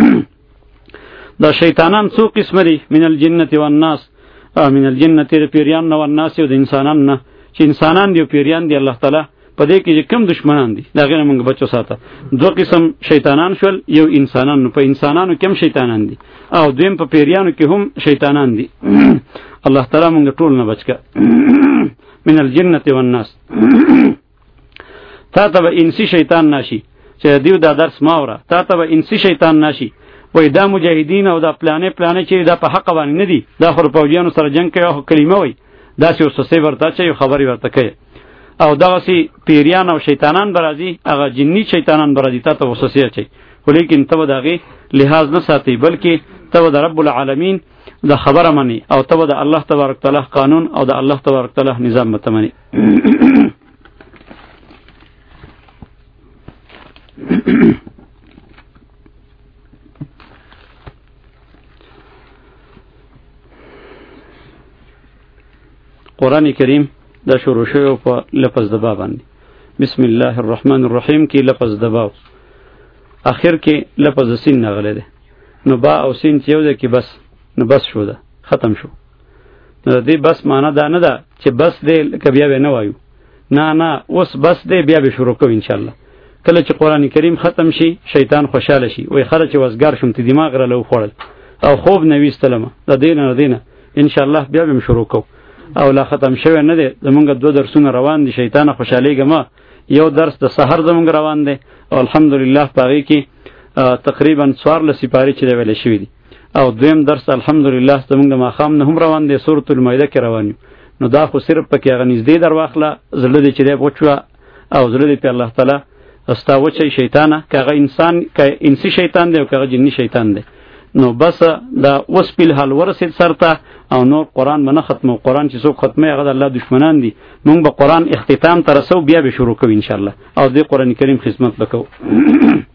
دا شیطانان څو قسمه دي؟ من الجنة والناس، من الجنة د پیریان نه، والناس او د انسانان نه، چې انسانان دي او پیریان دي. الله تعالی په دې کې چې کم دشمنان دي د هغې نه موږ بچو ساته. دو قسم شیطانان شول، یو انسانان، په انسانانو کې هم شیطانان دي او دویم په پیریانو کې هم شیطانان دي. الله تعالی موږ ټول نه بچ کړه. من الجنة والناس. تا ته به انسی شیطان ناشي چې دیو دا درس ماوره، تا ته به انسی شیطان ناشي وای دا مجاهدین او دا پلانې پلانې چې دا په حق باندې نه دي، دا خو پوجیانو سره جنگ کوي او کلمه وای داسې وسوسې ورته اچوي، خبرې ورته کوي. او دغسې پیریان او شیطانان به راځي، هغه جني شیطانان به راځي تا ته وسوسې اچوي، خو لیکن ته به د هغې لحاظ نه ساتي، بلکې ته به د رب العالمین د خبره مني او ته به د الله تبارک تعالی قانون او د الله تبارک تعالی نظام به ته مني. قرآن کریم دا شروع شوی په لفظ د با باندې، بسم الله الرحمن الرحیم کې لفظ د با، اخر کې لفظ سین نغلی دی، نو با او سین چې یو ځای کې بس، نو بس شو ده، ختم شو. نو د دې بس معنا دا نه ده چې بس دی که بیا به نه وایو، نه نه اوس بس دی بیا به شروع کوو انشاءالله. کله چې قرآن کریم ختم شي شیطان خوشحاله شي، وایي خله چې وزګار شوم ته دماغ راله وخوړل او خوب نه ویستلمه د دې نه د دې نه انشاءالله بیا به م شروع کوو. او لا ختم شوی نه دی، زمونږ دوه درسونه روان دي، شیطان خوشحالیږه ما. یو درس د سحر زمونږ روان دی او الحمدلله په هغې کې تقریبا څوارلس سپارې چې دی ویلی شوي دي، او دویم درس الحمدلله زمونږ د ماښام نه هم روان دی، سورة المایده کې روان یو. نو دا خو صرف پکې هغه نږدې در واخله، زړه دی چې دی وچ وه او زړه دی پې الله تعالی ستا وچی شیطانه، که هغه انسان که انسي شیطان دی او که هغه جني شیطان دی. نو بس دا اوس په حال ورسید سرته او نور قرآن باندې ختمو. قرآن چې څوک ختمه هغه د الله دشمنان دي. مونږ به قرآن اختتام ته رسو بیا به شروع کوو ان شاء الله او د قرآن کریم خدمت وکړو.